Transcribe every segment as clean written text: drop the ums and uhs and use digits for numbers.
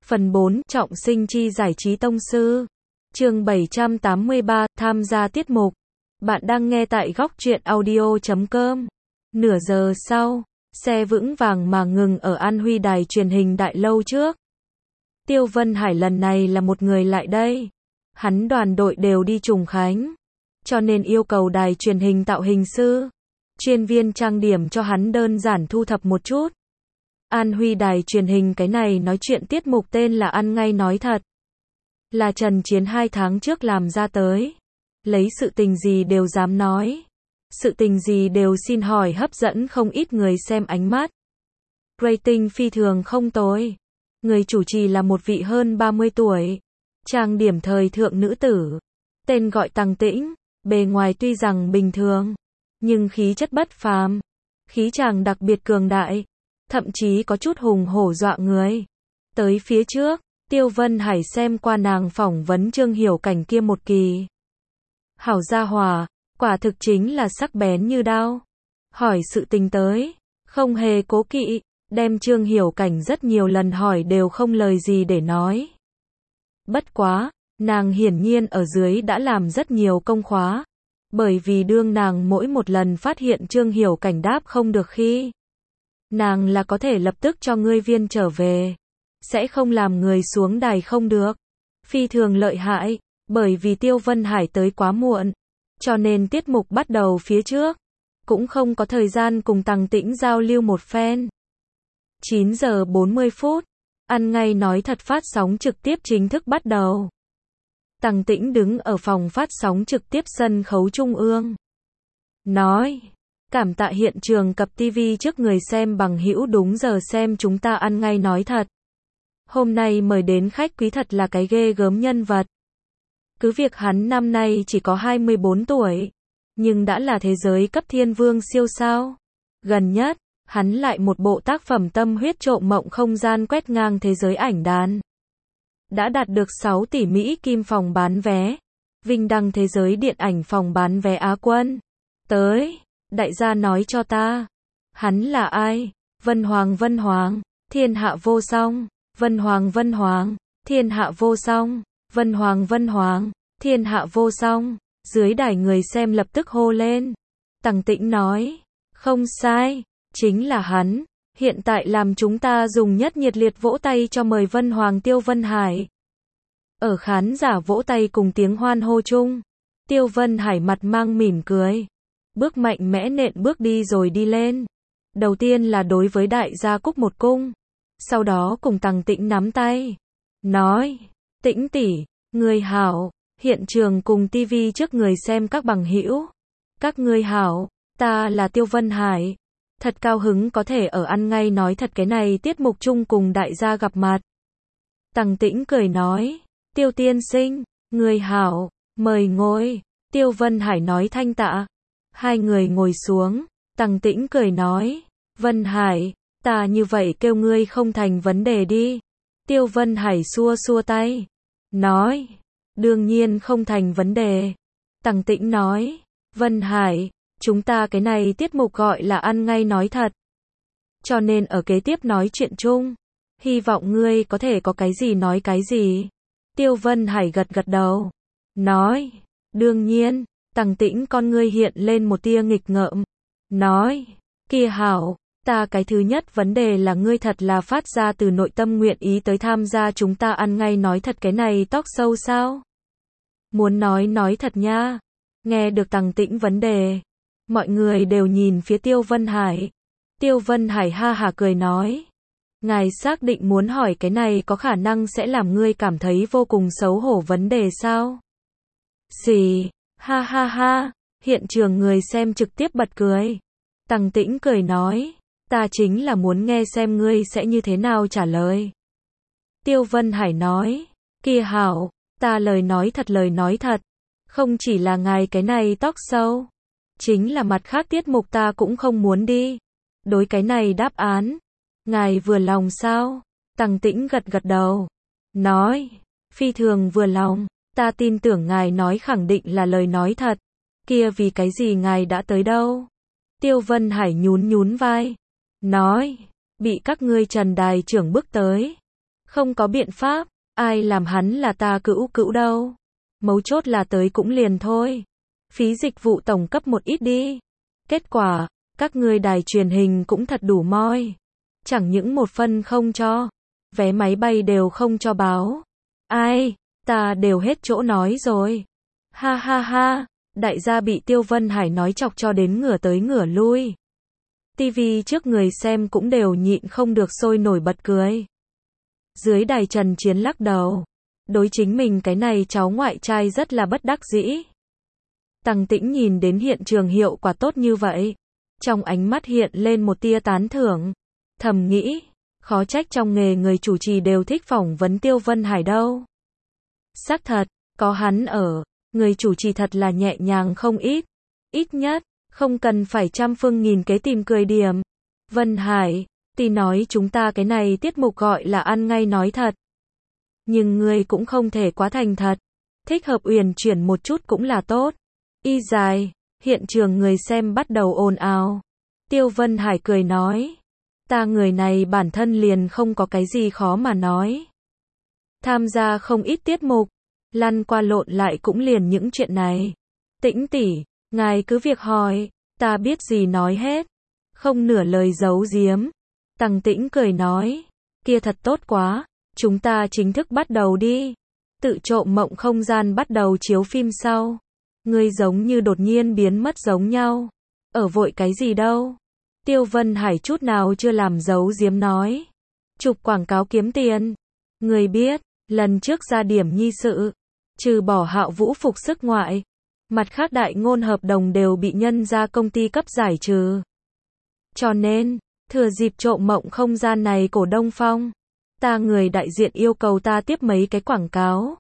Phần 4, trọng sinh chi giải trí tông sư. Chương 783, tham gia tiết mục. Bạn đang nghe tại góc truyện audio.com. Nửa giờ sau, xe vững vàng mà ngừng ở An Huy đài truyền hình đại lâu trước. Tiêu Vân Hải lần này là một người lại đây. Hắn đoàn đội đều đi Trùng Khánh, cho nên yêu cầu đài truyền hình tạo hình sư, chuyên viên trang điểm cho hắn đơn giản thu thập một chút. An Huy đài truyền hình cái này nói chuyện tiết mục tên là Ăn Ngay Nói Thật. Là Trần Chiến 2 tháng trước làm ra tới. Lấy sự tình gì đều dám nói. Sự tình gì đều xin hỏi hấp dẫn không ít người xem ánh mắt. Rating phi thường không tồi. Người chủ trì là một vị hơn 30 tuổi. Trang điểm thời thượng nữ tử. Tên gọi Tằng Tĩnh. Bề ngoài tuy rằng bình thường, nhưng khí chất bất phàm. Khí chàng đặc biệt cường đại. Thậm chí có chút hùng hổ dọa người. Tới phía trước, Tiêu Vân Hải xem qua nàng phỏng vấn Trương Hiểu Cảnh kia một kỳ. Hảo gia hòa, quả thực chính là sắc bén như đao. Hỏi sự tình tới, không hề cố kỵ, đem Trương Hiểu Cảnh rất nhiều lần hỏi đều không lời gì để nói. Bất quá, nàng hiển nhiên ở dưới đã làm rất nhiều công khóa. Bởi vì đương nàng mỗi một lần phát hiện Trương Hiểu Cảnh đáp không được khi, nàng là có thể lập tức cho ngươi viên trở về. Sẽ không làm người xuống đài không được. Phi thường lợi hại, bởi vì Tiêu Vân Hải tới quá muộn. Cho nên tiết mục bắt đầu phía trước. Cũng không có thời gian cùng Tằng Tĩnh giao lưu một phen. 9 giờ 40 phút. Ăn Ngay Nói Thật phát sóng trực tiếp chính thức bắt đầu. Tằng Tĩnh đứng ở phòng phát sóng trực tiếp sân khấu trung ương. Nói. Cảm tạ hiện trường cập TV trước người xem bằng hữu đúng giờ xem chúng ta Ăn Ngay Nói Thật. Hôm nay mời đến khách quý thật là cái ghê gớm nhân vật. Cứ việc hắn năm nay chỉ có 24 tuổi, nhưng đã là thế giới cấp thiên vương siêu sao. Gần nhất, hắn lại một bộ tác phẩm tâm huyết trộm mộng không gian quét ngang thế giới ảnh đàn. Đã đạt được 6 tỷ Mỹ kim phòng bán vé. Vinh đăng thế giới điện ảnh phòng bán vé Á quân. Tới, đại gia nói cho ta. Hắn là ai? Vân Hoàng, thiên hạ vô song. Vân Hoàng, thiên hạ vô song. Vân Hoàng, thiên hạ vô song. Dưới đài người xem lập tức hô lên. Tằng Tĩnh nói, không sai, chính là hắn. Hiện tại làm chúng ta dùng nhất nhiệt liệt vỗ tay cho mời Vân Hoàng Tiêu Vân Hải. Ở khán giả vỗ tay cùng tiếng hoan hô chung, Tiêu Vân Hải mặt mang mỉm cười, bước mạnh mẽ nện bước đi rồi đi lên. Đầu tiên là đối với đại gia cúc một cung, sau đó cùng Tằng Tĩnh nắm tay, nói, Tĩnh tỷ, người hảo. Hiện trường cùng TV trước người xem các bằng hữu, các ngươi hảo, ta là Tiêu Vân Hải. Thật cao hứng có thể ở Ăn Ngay Nói Thật cái này tiết mục chung cùng đại gia gặp mặt. Tằng Tĩnh cười nói, Tiêu tiên sinh, người hảo, mời ngồi. Tiêu Vân Hải nói thanh tạ. Hai người ngồi xuống, Tằng Tĩnh cười nói, Vân Hải, ta như vậy kêu ngươi không thành vấn đề đi. Tiêu Vân Hải xua xua tay, nói, đương nhiên không thành vấn đề. Tằng Tĩnh nói, Vân Hải, chúng ta cái này tiết mục gọi là Ăn Ngay Nói Thật. Cho nên ở kế tiếp nói chuyện chung, hy vọng ngươi có thể có cái gì nói cái gì. Tiêu Vân Hải gật gật đầu, nói, đương nhiên. Tằng Tĩnh con ngươi hiện lên một tia nghịch ngợm, nói, kia hảo, ta cái thứ nhất vấn đề là ngươi thật là phát ra từ nội tâm nguyện ý tới tham gia chúng ta Ăn Ngay Nói Thật cái này talk show sao? Muốn nói thật nha. Nghe được Tằng Tĩnh vấn đề, mọi người đều nhìn phía Tiêu Vân Hải. Tiêu Vân Hải ha hả cười nói, ngài xác định muốn hỏi cái này có khả năng sẽ làm ngươi cảm thấy vô cùng xấu hổ vấn đề sao? Xì, ha ha ha, hiện trường người xem trực tiếp bật cười. Tằng Tĩnh cười nói, ta chính là muốn nghe xem ngươi sẽ như thế nào trả lời. Tiêu Vân Hải nói, kia hảo, ta lời nói thật. Không chỉ là ngài cái này talk show, chính là mặt khác tiết mục ta cũng không muốn đi. Đối cái này đáp án, ngài vừa lòng sao? Tằng Tĩnh gật gật đầu, nói, phi thường vừa lòng, ta tin tưởng ngài nói khẳng định là lời nói thật. Kia vì cái gì ngài đã tới đâu? Tiêu Vân Hải nhún vai, nói, bị các ngươi Trần đài trưởng bức tới. Không có biện pháp, ai làm hắn là ta cữu cữu đâu. Mấu chốt là tới cũng liền thôi. Phí dịch vụ tổng cấp một ít đi. Kết quả, các ngươi đài truyền hình cũng thật đủ moi. Chẳng những một phân không cho, vé máy bay đều không cho báo. Ai, ta đều hết chỗ nói rồi. Ha ha ha, đại gia bị Tiêu Vân Hải nói chọc cho đến ngửa tới ngửa lui. TV trước người xem cũng đều nhịn không được sôi nổi bật cười. Dưới đài Trần Chiến lắc đầu. Đối chính mình cái này cháu ngoại trai rất là bất đắc dĩ. Tằng Tĩnh nhìn đến hiện trường hiệu quả tốt như vậy. Trong ánh mắt hiện lên một tia tán thưởng. Thầm nghĩ, khó trách trong nghề người chủ trì đều thích phỏng vấn Tiêu Vân Hải đâu. Xác thật, có hắn ở, người chủ trì thật là nhẹ nhàng không ít. Ít nhất, không cần phải trăm phương nghìn kế tìm cười điểm. Vân Hải, tỷ nói chúng ta cái này tiết mục gọi là ăn ngay nói thật. Nhưng ngươi cũng không thể quá thành thật. Thích hợp uyển chuyển một chút cũng là tốt. Y dài, hiện trường người xem bắt đầu ồn ào. Tiêu Vân Hải cười nói. Ta người này bản thân liền không có cái gì khó mà nói. Tham gia không ít tiết mục, lăn qua lộn lại cũng liền những chuyện này. Tĩnh tỷ, ngài cứ việc hỏi, ta biết gì nói hết. Không nửa lời giấu giếm. Tằng Tĩnh cười nói, kia thật tốt quá, chúng ta chính thức bắt đầu đi. Tự trộm mộng không gian bắt đầu chiếu phim sau. Ngươi giống như đột nhiên biến mất giống nhau. Ở vội cái gì đâu. Tiêu Vân Hải chút nào chưa làm giấu giếm nói. Chụp quảng cáo kiếm tiền. Ngươi biết, lần trước ra điểm nhi sự, trừ bỏ Hạo Vũ phục sức ngoại, mặt khác đại ngôn hợp đồng đều bị nhân ra công ty cấp giải trừ. Cho nên, thừa dịp trộm mộng không gian này cổ đông phong, ta người đại diện yêu cầu ta tiếp mấy cái quảng cáo.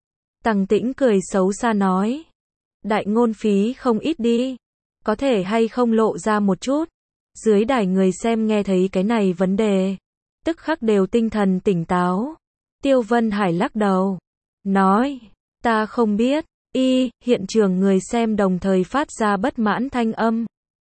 Tằng Tĩnh cười xấu xa nói. Đại ngôn phí không ít đi. Có thể hay không lộ ra một chút. Dưới đài người xem nghe thấy cái này vấn đề. Tức khắc đều tinh thần tỉnh táo. Tiêu Vân Hải lắc đầu. Nói. Ta không biết. Hiện trường người xem đồng thời phát ra bất mãn thanh âm.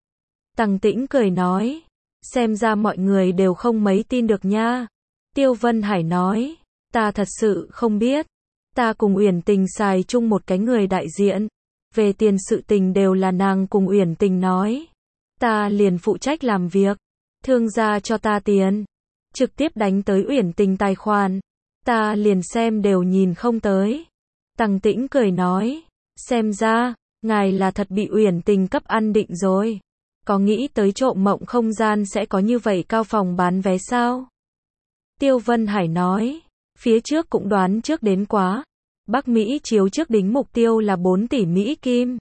Tằng Tĩnh cười nói. Xem ra mọi người đều không mấy tin được nha. Tiêu Vân Hải nói. Ta thật sự không biết. Ta cùng Uyển Tình xài chung một cái người đại diện. Về tiền sự tình đều là nàng cùng Uyển Tình nói. Ta liền phụ trách làm việc. Thương gia cho ta tiền. Trực tiếp đánh tới Uyển Tình tài khoản. Ta liền xem đều nhìn không tới. Tằng Tĩnh cười nói. Xem ra, ngài là thật bị Uyển Tình cấp ăn định rồi. Có nghĩ tới trộm mộng không gian sẽ có như vậy cao phòng bán vé sao? Tiêu Vân Hải nói. Phía trước cũng đoán trước đến quá. Bắc Mỹ chiếu trước đính mục tiêu là 4 tỷ Mỹ Kim.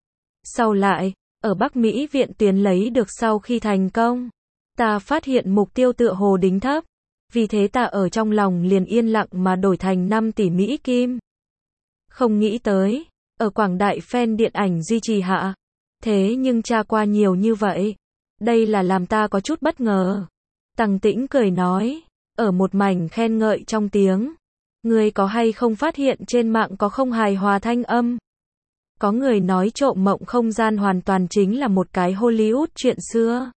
Sau lại, ở Bắc Mỹ viện tuyến lấy được sau khi thành công, ta phát hiện mục tiêu tựa hồ đính thấp. Vì thế ta ở trong lòng liền yên lặng mà đổi thành 5 tỷ Mỹ Kim. Không nghĩ tới, ở quảng đại fan điện ảnh duy trì hạ. Thế nhưng tra qua nhiều như vậy. Đây là làm ta có chút bất ngờ. Tằng Tĩnh cười nói, ở một mảnh khen ngợi trong tiếng. Người có hay không phát hiện trên mạng có không hài hòa thanh âm? Có người nói trộm mộng không gian hoàn toàn chính là một cái Hollywood chuyện xưa.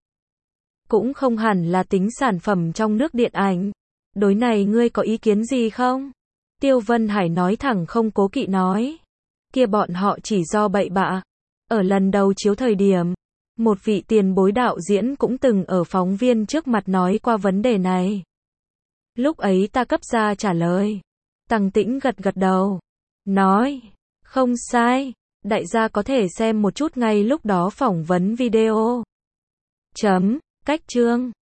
Cũng không hẳn là tính sản phẩm trong nước điện ảnh. Đối này ngươi có ý kiến gì không? Tiêu Vân Hải nói thẳng không cố kỵ nói. Kia bọn họ chỉ do bậy bạ. Ở lần đầu chiếu thời điểm, một vị tiền bối đạo diễn cũng từng ở phóng viên trước mặt nói qua vấn đề này. Lúc ấy ta cấp ra trả lời. Tằng Tĩnh gật gật đầu. Nói, không sai, đại gia có thể xem một chút ngay lúc đó phỏng vấn video. Cách chương